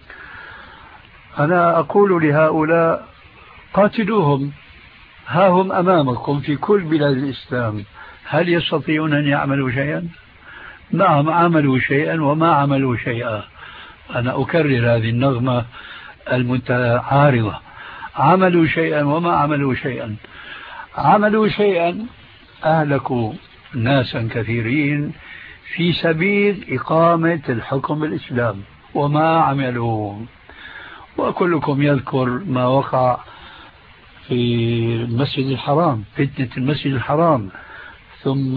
أنا أقول لهؤلاء قاتلوهم، ها هم أمامكم في كل بلاد الإسلام. هل يستطيعون أن يعملوا شيئا؟ نعم، عملوا شيئا وما عملوا شيئا. أنا أكرر هذه النغمة المتعارضة. عملوا شيئا وما عملوا شيئا. عملوا شيئا، أهلكوا ناسا كثيرين في سبيل إقامة الحكم بالإسلام، وما عملوا. وكلكم يذكر ما وقع في المسجد الحرام، فتنة المسجد الحرام، ثم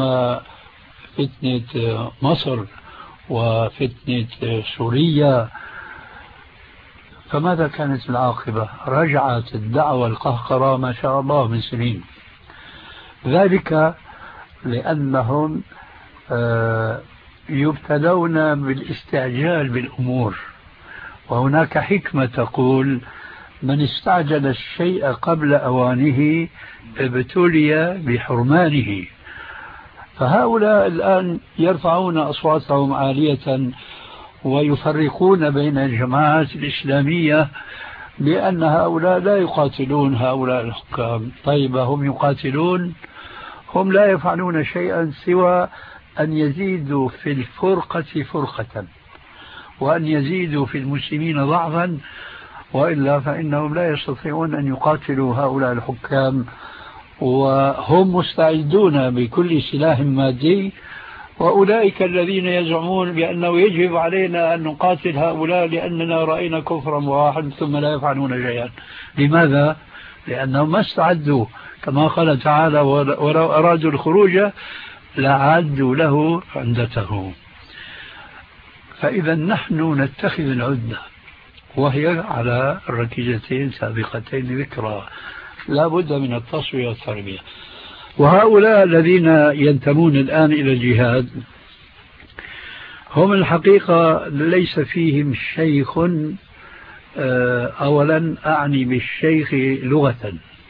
فتنة مصر وفتنة سوريا. فماذا كانت العاقبة؟ رجعت الدعوة القهقرة ما شاء الله من سنين. ذلك لأنهم يبتلون بالاستعجال بالأمور، وهناك حكمة تقول من استعجل الشيء قبل أوانه ابتلي بحرمانه. فهؤلاء الآن يرفعون أصواتهم عالية ويفرقون بين الجماعات الإسلامية بأن هؤلاء لا يقاتلون هؤلاء الحكام. طيب، هم يقاتلون، هم لا يفعلون شيئا سوى أن يزيدوا في الفرقة فرقة، وأن يزيدوا في المسلمين ضعفا، وإلا فإنهم لا يستطيعون أن يقاتلوا هؤلاء الحكام، وهم مستعدون بكل سلاح مادي. وأولئك الذين يزعمون بأنه يجب علينا أن نقاتل هؤلاء لأننا رأينا كفرا واحد ثم لا يفعلون شيئا. لماذا؟ لأنهم ما استعدوا، كما قال تعالى ولو أرادوا الخروج لعادوا له عدته. فإذا نحن نتخذ العدة وهي على الركيزتين سابقتين ذكرى، لا بد من التصفية والتربية. وهؤلاء الذين ينتمون الآن إلى الجهاد هم الحقيقة ليس فيهم شيخ، أولا أعني بالشيخ لغة،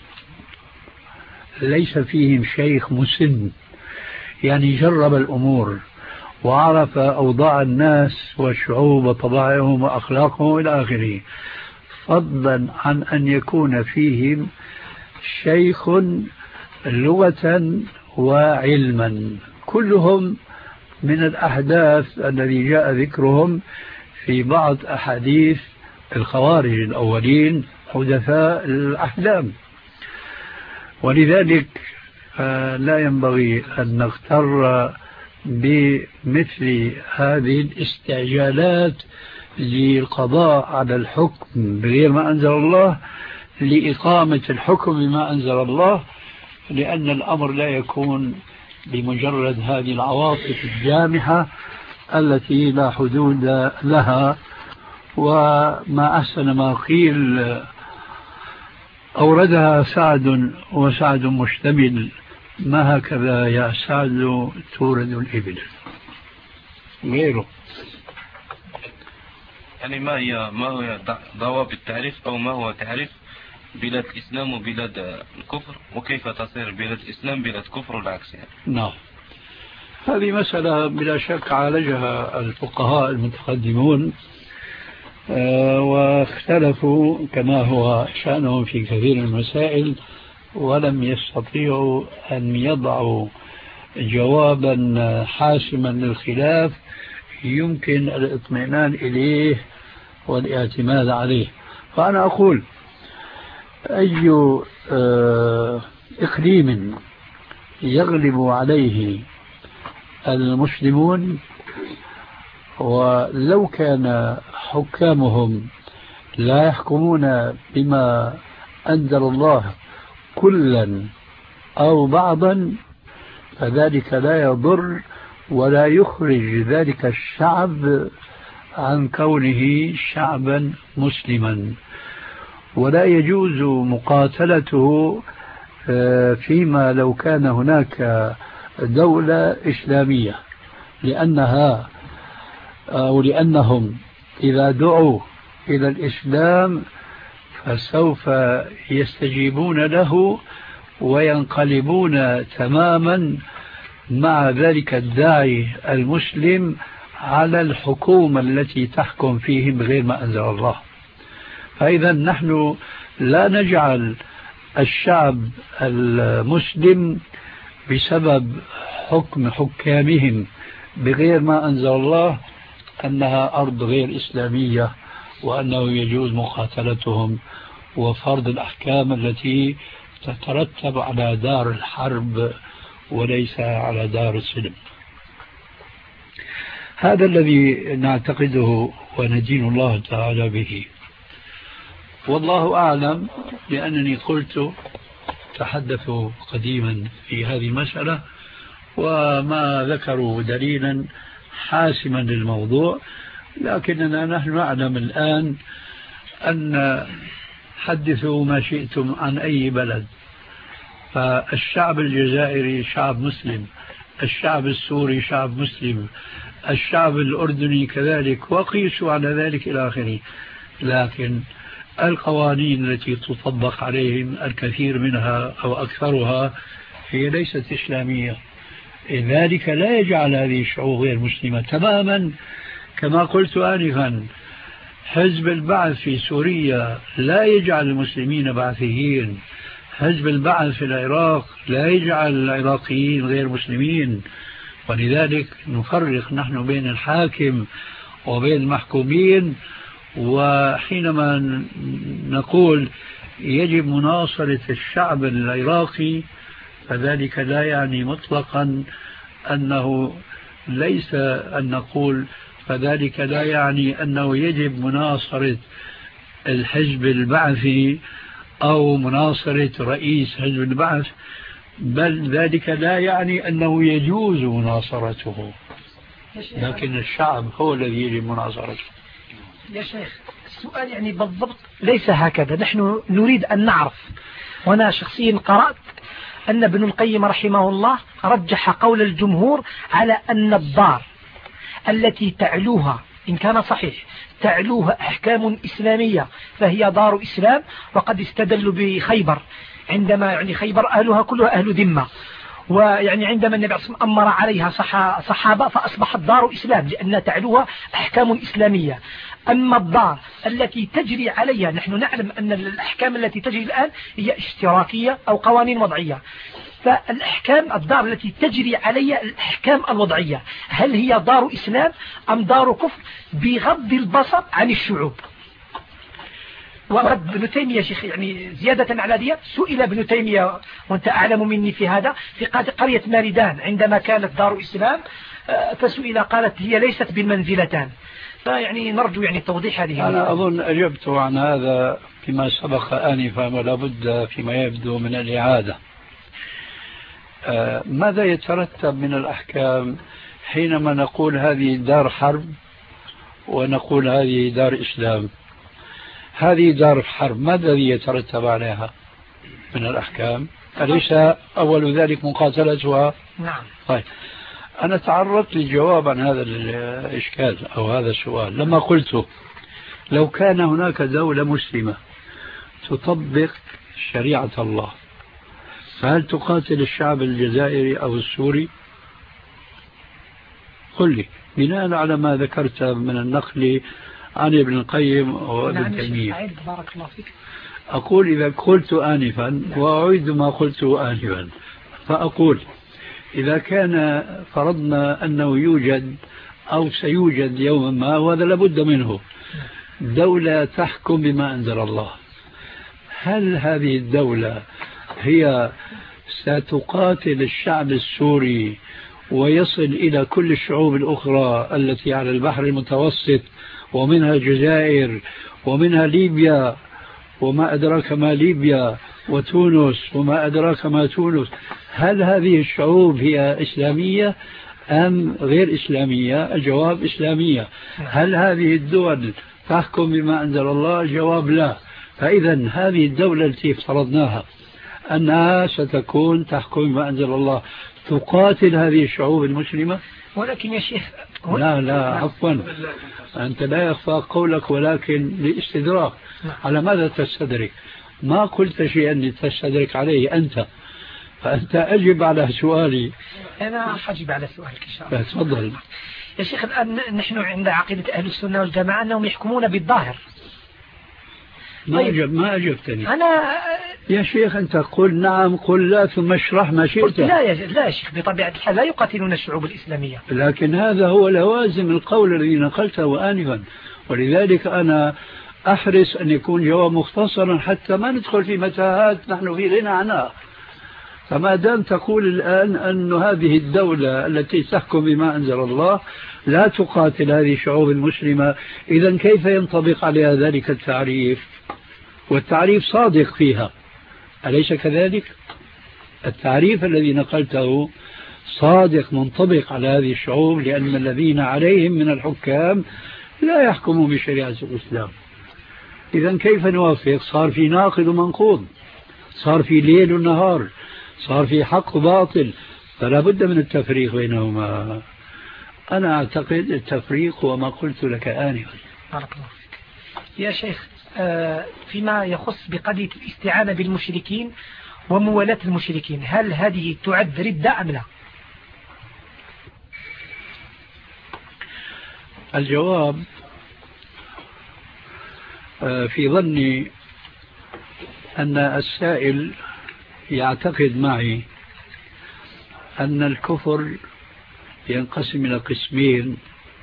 ليس فيهم شيخ مسن يعني جرب الأمور وعرف أوضاع الناس والشعوب وطبائعهم وأخلاقهم إلى آخره، فضلا عن أن يكون فيهم شيخ لغة وعلما. كلهم من الأحداث الذي جاء ذكرهم في بعض أحاديث الخوارج الأولين حدثاء الأحلام. ولذلك لا ينبغي أن نغتر بمثل هذه الاستعجالات للقضاء على الحكم بغير ما أنزل الله لإقامة الحكم بما أنزل الله، لأن الأمر لا يكون بمجرد هذه العواطف الجامحة التي لا حدود لها. وما أحسن ما قيل أوردها سعد وسعد مشتمل، ما هكذا يا سعد تورد الإبل غيره. يعني ما هي ضوابط التعريف أو ما هو تعريف بلاد الإسلام وبلاد الكفر، وكيف تصير بلاد الإسلام بلاد كفر والعكس يعني؟ نعم، هذه مسألة بلا شك عالجها الفقهاء المتقدمون واختلفوا كما هو شأنهم في كثير من المسائل، ولم يستطيعوا أن يضعوا جوابا حاسما للخلاف يمكن الاطمئنان إليه والاعتماد عليه. فأنا أقول أي إقليم يغلب عليه المسلمون، ولو كان حكامهم لا يحكمون بما أنزل الله كلا أو بعضا، فذلك لا يضر ولا يخرج ذلك الشعب عن كونه شعبا مسلما، ولا يجوز مقاتلته فيما لو كان هناك دولة إسلامية، لأنها أو لأنهم إذا دعوا إلى الإسلام فسوف يستجيبون له وينقلبون تماما مع ذلك الداعي المسلم على الحكومة التي تحكم فيهم بغير ما أنزل الله. فإذا نحن لا نجعل الشعب المسلم بسبب حكم حكامهم بغير ما أنزل الله أنها أرض غير إسلامية، وأنه يجوز مقاتلتهم وفرض الأحكام التي تترتب على دار الحرب وليس على دار السلم. هذا الذي نعتقده وندين الله تعالى به، والله أعلم، لأنني قلت تحدثوا قديما في هذه المسألة وما ذكروا دليلا حاسما للموضوع، لكننا نحن نعلم الآن أن حدثوا ما شئتم عن أي بلد، فالشعب الجزائري شعب مسلم، الشعب السوري شعب مسلم، الشعب الأردني كذلك، وقيسوا على ذلك إلى آخره. لكن القوانين التي تطبق عليهم الكثير منها أو أكثرها هي ليست إسلامية، ذلك لا يجعل هذه الشعوب غير مسلمة تماما. كما قلت آنفا، حزب البعث في سوريا لا يجعل المسلمين بعثيين، حزب البعث في العراق لا يجعل العراقيين غير مسلمين. ولذلك نفرق نحن بين الحاكم وبين المحكومين. وحينما نقول يجب مناصرة الشعب العراقي فذلك لا يعني مطلقا أنه ليس أن نقول فذلك لا يعني أنه يجب مناصرة الحزب البعثي أو مناصرة رئيس حزب البعث، بل ذلك لا يعني أنه يجوز مناصرته، لكن الشعب هو الذي يجب مناصرته. يا شيخ السؤال يعني بالضبط ليس هكذا، نحن نريد أن نعرف، وأنا شخصيا قرأت أن ابن القيم رحمه الله رجح قول الجمهور على أن الدار التي تعلوها إن كان صحيح تعلوها أحكام إسلامية فهي دار إسلام، وقد استدلوا بخيبر عندما يعني خيبر أهلها كلها أهل ذمة، ويعني عندما النبي صلى الله عليه وسلم أمر عليها صحابة فأصبحت دار إسلام لأن تعلوها أحكام إسلامية. أما الدار التي تجري عليها، نحن نعلم أن الأحكام التي تجري الآن هي اشتراكية أو قوانين وضعية، فالأحكام الدار التي تجري عليها الأحكام الوضعية هل هي دار إسلام أم دار كفر بغض البصر عن الشعوب؟ وقد ابن تيمية شيخ يعني زيادة على دي سئل ابن تيمية وانت أعلم مني في هذا في قرية ماردان عندما كانت دار إسلام فسئل قالت هي ليست بالمنزلتان، فيعني نرجو يعني توضيح هذه. أنا أظن أجبت عن هذا فيما سبق آنفا ولا بد فيما يبدو من الإعادة. ماذا يترتب من الأحكام حينما نقول هذه دار حرب ونقول هذه دار إسلام؟ هذه دار حرب ماذا الذي يترتب عليها من الأحكام؟ أليس أول ذلك مقاتلتها؟ نعم. طيب أنا تعرضت للجواب عن هذا الإشكال أو هذا السؤال لما قلت لو كان هناك دولة مسلمة تطبق شريعة الله فهل تقاتل الشعب الجزائري أو السوري؟ قل لي بناء على ما ذكرت من النقل عن ابن القيم وابن تيمية. بارك الله فيك. أقول إذا قلت آنفا وأعيد ما قلت آنفا فأقول إذا كان فرضنا أنه يوجد أو سيوجد يوما ما وهذا لابد منه دولة تحكم بما أنزل الله، هل هذه الدولة هي ستقاتل الشعب السوري ويصل إلى كل الشعوب الأخرى التي على البحر المتوسط ومنها الجزائر ومنها ليبيا وما أدراك ما ليبيا وتونس وما أدراك ما تونس؟ هل هذه الشعوب هي إسلامية أم غير إسلامية؟ الجواب إسلامية. هل هذه الدول تحكم بما أنزل الله؟ الجواب لا. فإذا هذه الدولة التي افترضناها أنها ستكون تحكم بما أنزل الله تقاتل هذه الشعوب المسلمة؟ ولكن يا شيخ لا عفوا أنت لا يخفى قولك ولكن لاستدراك. على ماذا تستدرك؟ ما قلت شيئا لتستدرك عليه أنت، فأنت أجب على سؤالي. أنا أجب على سؤالك إن شاء الله. تفضل يا شيخ. الآن نحن عند عقيدة أهل السنة والجماعة أنهم يحكمون بالظاهر. ما أجبتني أنا يا شيخ. أنت قل نعم قل لا ثم اشرح ما شئت. لا يا شيخ بطبيعة الحال لا يقاتلون الشعوب الإسلامية، لكن هذا هو لوازم القول الذي نقلته آنفا، ولذلك أنا أحرص أن يكون جواب مختصرا حتى ما ندخل في متاهات نحن في غنى عنها. فما دام تقول الآن أن هذه الدولة التي تحكم بما أنزل الله لا تقاتل هذه الشعوب المسلمة، إذن كيف ينطبق عليها ذلك التعريف؟ والتعريف صادق فيها، أليس كذلك؟ التعريف الذي نقلته صادق منطبق على هذه الشعوب، لأن الذين عليهم من الحكام لا يحكموا بشريعة الإسلام. إذن كيف نوافق؟ صار في ناقض ومنقوض، صار في ليل ونهار، صار في حق وباطل، فلا بد من التفريق بينهما. أنا أعتقد التفريق هو ما قلت لك آنفا. بارك الله فيك. يا شيخ فيما يخص بقضية الاستعانة بالمشركين وموالاة المشركين، هل هذه تعد ردة أم لا؟ الجواب في ظني أن السائل يعتقد معي أن الكفر ينقسم إلى قسمين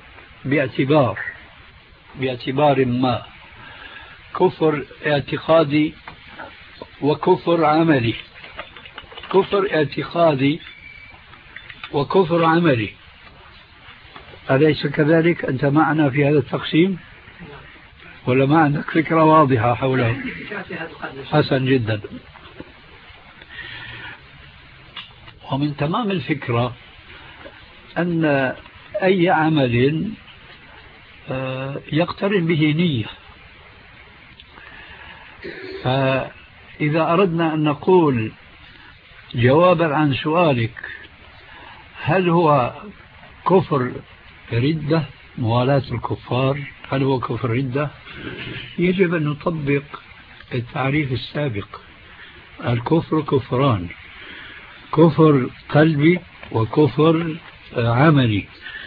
باعتبار ما: كفر اعتقادي وكفر عملي. كفر اعتقادي وكفر عملي، أليس كذلك؟ أنت معنا في هذا التقسيم ولا ما عندك فكرة واضحة حوله؟ حسن جدا. ومن تمام الفكرة أن أي عمل يقترن به نية. فإذا أردنا أن نقول جوابا عن سؤالك هل هو كفر ردة موالاة الكفار، هل هو كفر ردة؟ يجب أن نطبق التعريف السابق. الكفر كفران: كفر قلبي وكفر عملي.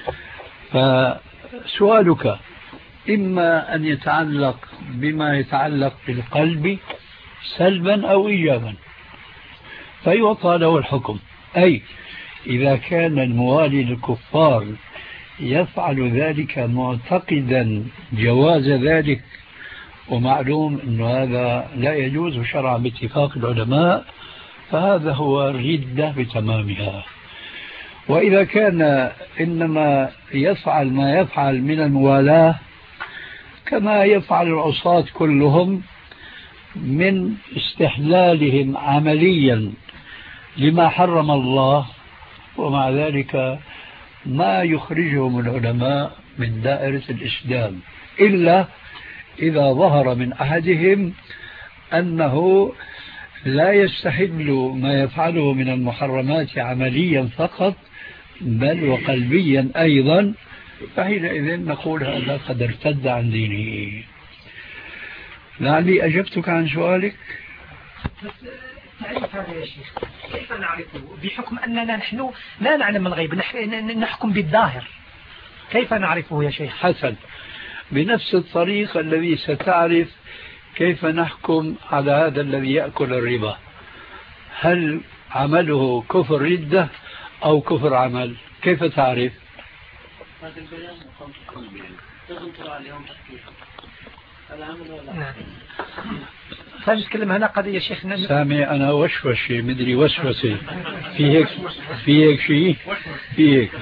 فسؤالك إما أن يتعلق بما يتعلق بالقلب سلبا أو إيجابا فيعطى له الحكم. أي إذا كان الموالي للكفار يفعل ذلك معتقدا جواز ذلك ومعلوم أن هذا لا يجوز شرعا باتفاق العلماء، فهذا هو الردة بتمامها. وإذا كان إنما يفعل ما يفعل من الموالاة كما يفعل العصاة كلهم من استحلالهم عمليا لما حرم الله، ومع ذلك ما يخرجهم العلماء من دائرة الإسلام إلا إذا ظهر من أحدهم أنه لا يستحل ما يفعله من المحرمات عمليا فقط بل وقلبيا أيضا، فحينئذ نقول هذا قد ارتد عن دينه. لعلي أجبتك عن سؤالك. تعريف هذا يا شيخ كيف نعرفه بحكم أننا نحن لا نعلم الغيب، نحكم بالظاهر، كيف نعرفه يا شيخ؟ حسن، بنفس الطريقة الذي ستعرف كيف نحكم على هذا الذي يأكل الربا، هل عمله كفر ردة أو كفر عمل؟ كيف تعرف؟ نعم. فنتكلم هنا قضية شيخ سامي أنا وشوشي مدري وسوسي في هيك شيء في هيك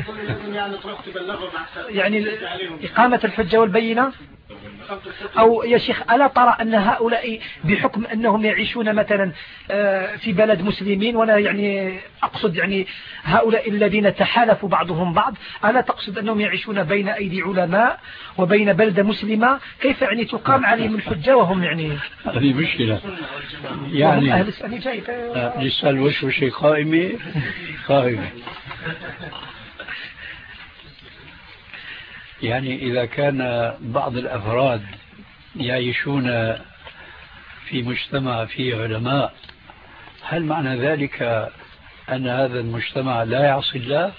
يعني إقامة الحجة والبينة. أو يا شيخ ألا ترى أن هؤلاء بحكم أنهم يعيشون مثلا في بلد مسلمين، وأنا يعني أقصد يعني هؤلاء الذين تحالفوا بعضهم بعض، ألا تقصد أنهم يعيشون بين أيدي علماء وبين بلدة مسلمة، كيف يعني تقام عليهم الحجة وهم يعني هذه مشكلة يعني أهل السنة جاي لسه الوشوشي قائمة. يعني إذا كان بعض الأفراد يعيشون في مجتمع فيه علماء، هل معنى ذلك أن هذا المجتمع لا يعصي الله؟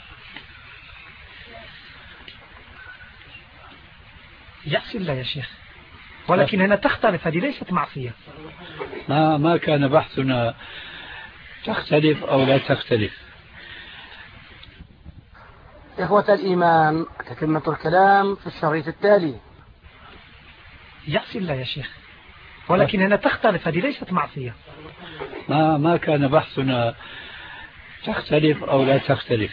يعصي الله يا شيخ، ولكن هنا تختلف، هذه ليست معصية. ما كان بحثنا تختلف أو لا تختلف. إخوة الإيمان، تتمة الكلام في الشريط التالي. يعصي الله يا شيخ، ولكن هنا تختلف، هذه ليست معصية. ما كان بحثنا تختلف أو لا تختلف.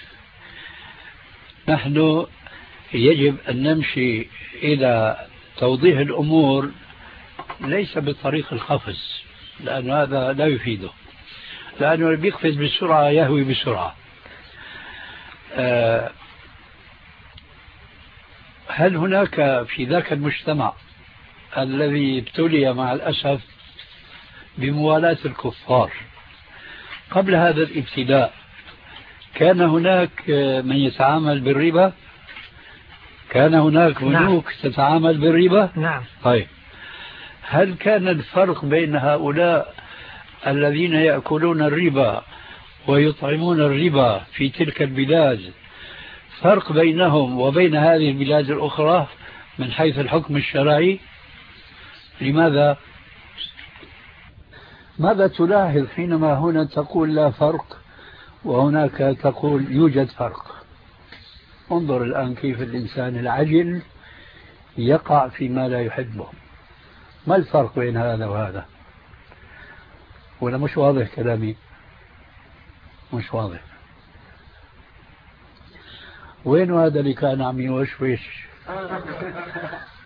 نحن يجب أن نمشي إلى توضيح الأمور ليس بطريق القفز، لأن هذا لا يفيده، لأنه اللي بيقفز بسرعة يهوي بسرعة. هل هناك في ذاك المجتمع الذي ابتلي مع الأسف بموالاة الكفار قبل هذا الابتلاء كان هناك من يتعامل بالربا؟ كان هناك بنوك تتعامل بالربا؟ نعم. طيب، هل كان الفرق بين هؤلاء الذين يأكلون الربا ويطعمون الربا في تلك البلاد فرق بينهم وبين هذه البلاد الأخرى من حيث الحكم الشرعي؟ لماذا؟ ماذا تلاحظ حينما هنا تقول لا فرق وهناك تقول يوجد فرق؟ انظر الآن كيف الإنسان العجل يقع فيما لا يحبه. ما الفرق بين هذا وهذا؟ ولا مش واضح كلامي؟ مش واضح. وين هذا اللي كان عم يوشوش؟